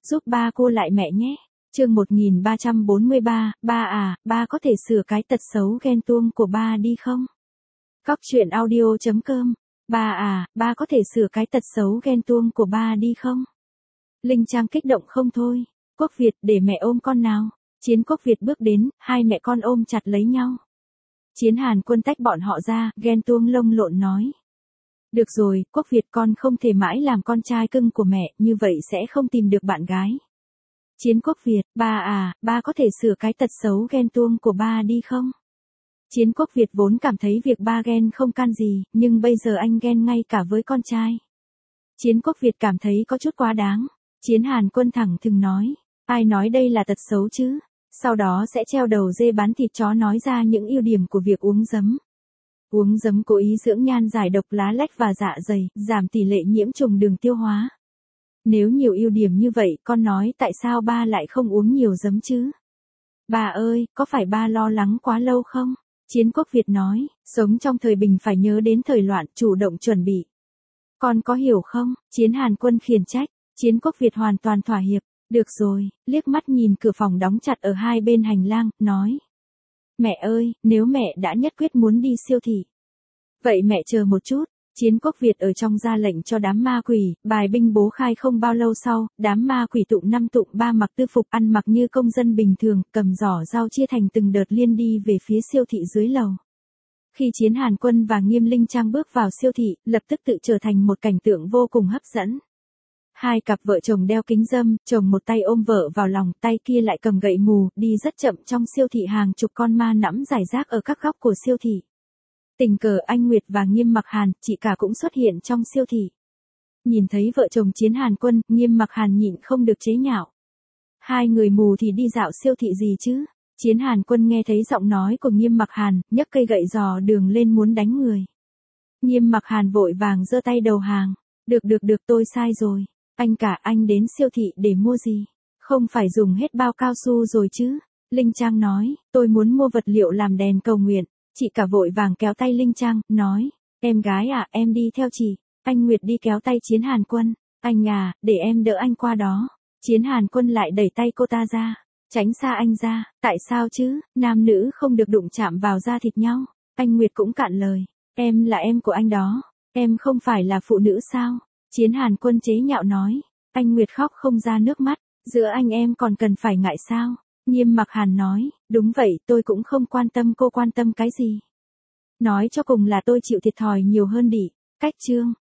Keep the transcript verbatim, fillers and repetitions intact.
giúp ba cô lại mẹ nhé. Chương một nghìn ba trăm bốn mươi ba, ba à, ba có thể sửa cái tật xấu ghen tuông của ba đi không? Cóc truyện audio chấm com. Ba à, ba có thể sửa cái tật xấu ghen tuông của ba đi không? Linh Trang kích động không thôi. Quốc Việt, để mẹ ôm con nào. Chiến Quốc Việt bước đến, hai mẹ con ôm chặt lấy nhau. Chiến Hàn Quân tách bọn họ ra, ghen tuông lông lộn nói. Được rồi, Quốc Việt, con không thể mãi làm con trai cưng của mẹ, như vậy sẽ không tìm được bạn gái. Chiến Quốc Việt, ba à, ba có thể sửa cái tật xấu ghen tuông của ba đi không? Chiến Quốc Việt vốn cảm thấy việc ba ghen không can gì, nhưng bây giờ anh ghen ngay cả với con trai. Chiến Quốc Việt cảm thấy có chút quá đáng. Chiến Hàn Quân thẳng thừng nói, ai nói đây là tật xấu chứ? Sau đó sẽ treo đầu dê bán thịt chó nói ra những ưu điểm của việc uống giấm. Uống giấm cố ý dưỡng nhan, giải độc lá lách và dạ dày, giảm tỷ lệ nhiễm trùng đường tiêu hóa. Nếu nhiều ưu điểm như vậy, con nói tại sao ba lại không uống nhiều giấm chứ? Bà ơi, có phải ba lo lắng quá lâu không? Chiến Quốc Việt nói, sống trong thời bình phải nhớ đến thời loạn, chủ động chuẩn bị. Con có hiểu không? Chiến Hàn Quân khiển trách. Chiến Quốc Việt hoàn toàn thỏa hiệp. Được rồi, liếc mắt nhìn cửa phòng đóng chặt ở hai bên hành lang, nói. Mẹ ơi, nếu mẹ đã nhất quyết muốn đi siêu thị. Vậy mẹ chờ một chút. Chiến Quốc Việt ở trong ra lệnh cho đám ma quỷ, bài binh bố khai không bao lâu sau, đám ma quỷ tụng năm tụng ba mặc tư phục ăn mặc như công dân bình thường, cầm giỏ rau chia thành từng đợt liên đi về phía siêu thị dưới lầu. Khi Chiến Hàn Quân và Nghiêm Linh Trang bước vào siêu thị, lập tức tự trở thành một cảnh tượng vô cùng hấp dẫn. Hai cặp vợ chồng đeo kính râm, chồng một tay ôm vợ vào lòng, tay kia lại cầm gậy mù, đi rất chậm trong siêu thị, hàng chục con ma nẫm rải rác ở các góc của siêu thị. Tình cờ Anh Nguyệt và Nghiêm Mặc Hàn, chị cả cũng xuất hiện trong siêu thị. Nhìn thấy vợ chồng Chiến Hàn Quân, Nghiêm Mặc Hàn nhịn không được chế nhạo. Hai người mù thì đi dạo siêu thị gì chứ? Chiến Hàn Quân nghe thấy giọng nói của Nghiêm Mặc Hàn, nhấc cây gậy giò đường lên muốn đánh người. Nghiêm Mặc Hàn vội vàng giơ tay đầu hàng. Được được được, tôi sai rồi. Anh cả, anh đến siêu thị để mua gì? Không phải dùng hết bao cao su rồi chứ? Linh Trang nói, tôi muốn mua vật liệu làm đèn cầu nguyện. Chị cả vội vàng kéo tay Linh Trang, nói, em gái à, em đi theo chị. Anh Nguyệt đi kéo tay Chiến Hàn Quân. Anh à, để em đỡ anh qua đó. Chiến Hàn Quân lại đẩy tay cô ta ra. Tránh xa anh ra, tại sao chứ, nam nữ không được đụng chạm vào da thịt nhau. Anh Nguyệt cũng cạn lời, em là em của anh đó, em không phải là phụ nữ sao? Chiến Hàn Quân chế nhạo nói, anh Nguyệt khóc không ra nước mắt, giữa anh em còn cần phải ngại sao? Nghiêm Mặc Hàn nói, đúng vậy, tôi cũng không quan tâm cô quan tâm cái gì. Nói cho cùng là tôi chịu thiệt thòi nhiều hơn đi. Cách chương